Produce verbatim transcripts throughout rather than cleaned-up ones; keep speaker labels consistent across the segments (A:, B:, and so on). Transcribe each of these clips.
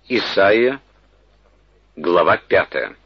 A: Исайя, глава пятая.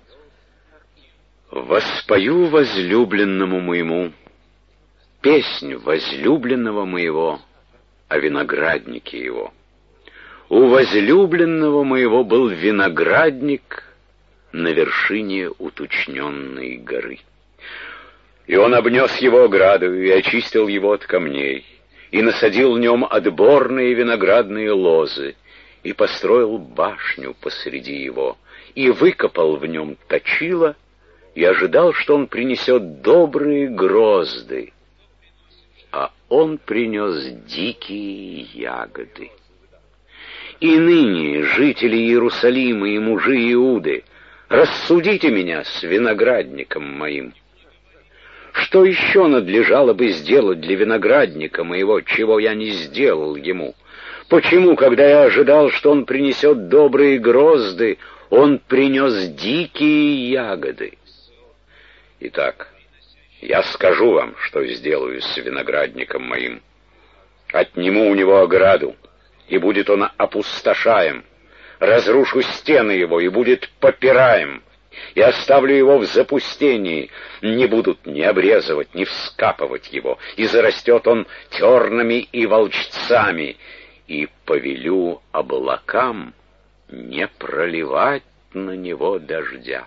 A: «Воспою возлюбленному моему песнь возлюбленного моего о винограднике его. У возлюбленного моего был виноградник на вершине уточненной горы. И он обнес его оградою и очистил его от камней, и насадил в нем отборные виноградные лозы, и построил башню посреди его, и выкопал в нем точило, и ожидал, что он принесет добрые грозды, а он принес дикие ягоды. И ныне, жители Иерусалима и мужи Иуды, рассудите меня с виноградником моим. Что еще надлежало бы сделать для виноградника моего, чего я не сделал ему? Почему, когда я ожидал, что он принесет добрые грозды, он принес дикие ягоды? Итак, я скажу вам, что сделаю с виноградником моим. Отниму у него ограду, и будет он опустошаем. Разрушу стены его, и будет попираем. И оставлю его в запустении, не будут ни обрезывать, ни вскапывать его, и зарастет он тернами и волчцами, и повелю облакам не проливать на него дождя.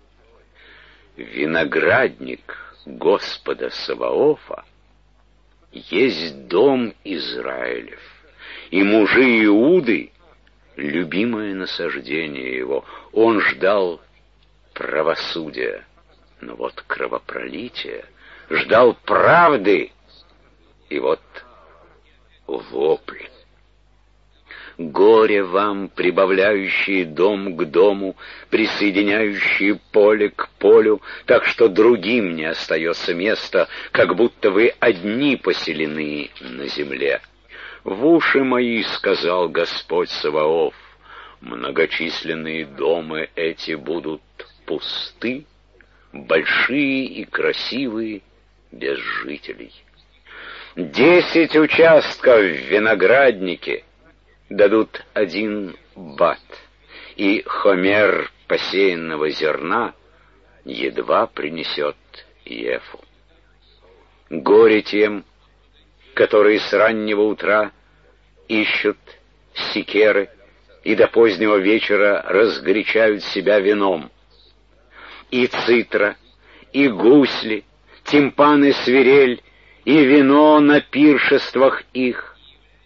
A: Виноградник Господа Саваофа есть дом Израилев, и мужи Иуды — любимое насаждение его. Он ждал правосудия, но вот кровопролитие, ждал правды, и вот вопль. Горе вам, прибавляющие дом к дому, присоединяющие поле к полю, так что другим не остается места, как будто вы одни поселены на земле. В уши мои сказал Господь Саваоф: многочисленные дома эти будут пусты, большие и красивые, без жителей. Десять участков в винограднике дадут один бат, и хомер посеянного зерна едва принесет ефу. Горе тем, которые с раннего утра ищут секеры и до позднего вечера разгорячают себя вином. И цитра, и гусли, тимпаны, свирель, и вино на пиршествах их.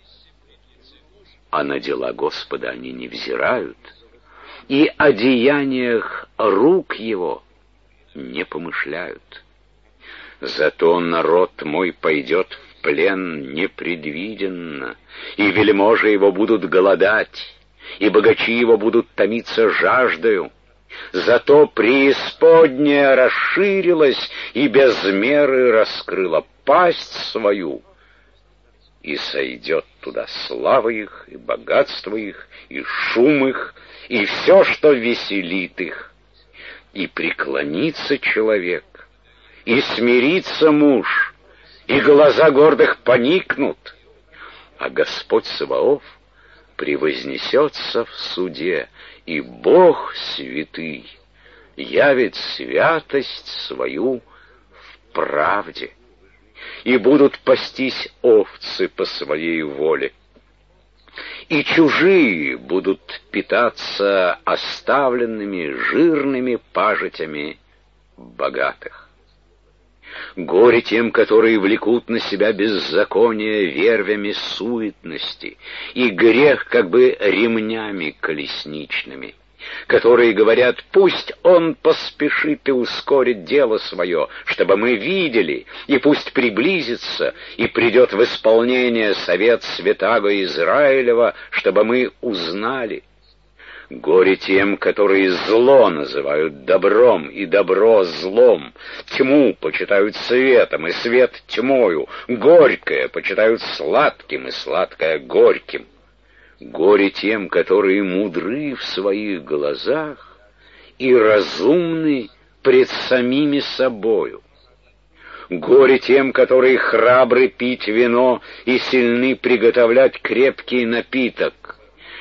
A: А на дела Господа они не взирают, и о деяниях рук его не помышляют. Зато народ мой пойдет в плен непредвиденно, и вельможи его будут голодать, и богачи его будут томиться жаждою. Зато преисподняя расширилась и без меры раскрыла пасть свою, и сойдет туда слава их, и богатство их, и шум их, и все, что веселит их. И преклонится человек, и смирится муж, и глаза гордых поникнут, а Господь Саваоф превознесется в суде, и Бог святый явит святость свою в правде. И будут пастись овцы по своей воле, и чужие будут питаться оставленными жирными пажитями богатых. Горе тем, которые влекут на себя беззаконие вервями суетности и грех как бы ремнями колесничными, которые говорят: пусть он поспешит и ускорит дело свое, чтобы мы видели, и пусть приблизится и придет в исполнение совет святаго Израилева, чтобы мы узнали. Горе тем, которые зло называют добром, и добро злом, тьму почитают светом, и свет тьмою, горькое почитают сладким, и сладкое горьким. Горе тем, которые мудры в своих глазах и разумны пред самими собою. Горе тем, которые храбры пить вино и сильны приготовлять крепкий напиток,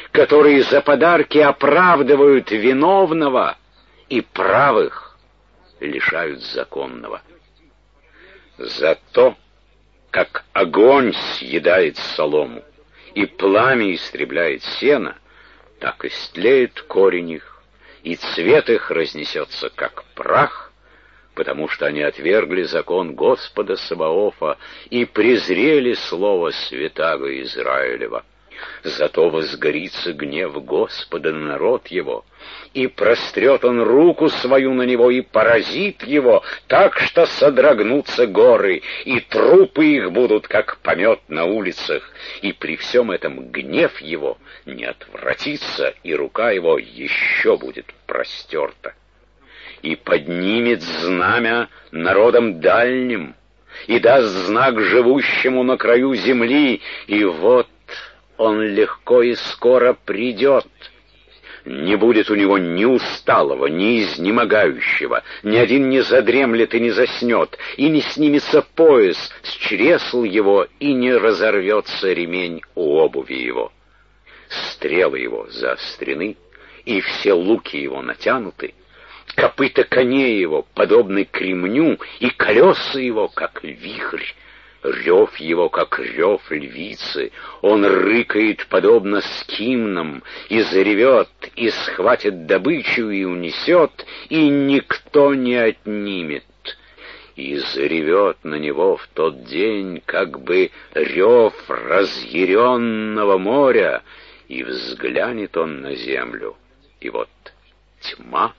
A: которые за подарки оправдывают виновного и правых лишают законного. За то, как огонь съедает солому и пламя истребляет сено, так истлеет корень их, и цвет их разнесется, как прах, потому что они отвергли закон Господа Саваофа и презрели слово святаго Израилева. Зато возгорится гнев Господа на народ его, и прострет он руку свою на него и поразит его, так что содрогнутся горы, и трупы их будут, как помет на улицах, и при всем этом гнев его не отвратится, и рука его еще будет простерта. И поднимет знамя народом дальним, и даст знак живущему на краю земли, и вот он легко и скоро придет. Не будет у него ни усталого, ни изнемогающего, ни один не задремлет и не заснет, и не снимется пояс с чресл его, и не разорвется ремень у обуви его. Стрелы его заострены, и все луки его натянуты, копыта коней его подобны кремню, и колеса его, как вихрь. Рев его, как рев львицы, он рыкает, подобно скимнам, и заревет, и схватит добычу, и унесет, и никто не отнимет. И заревет на него в тот день, как бы рев разъяренного моря, и взглянет он на землю, и вот тьма,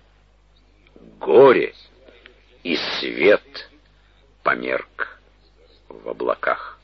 A: горе, и свет померк в облаках.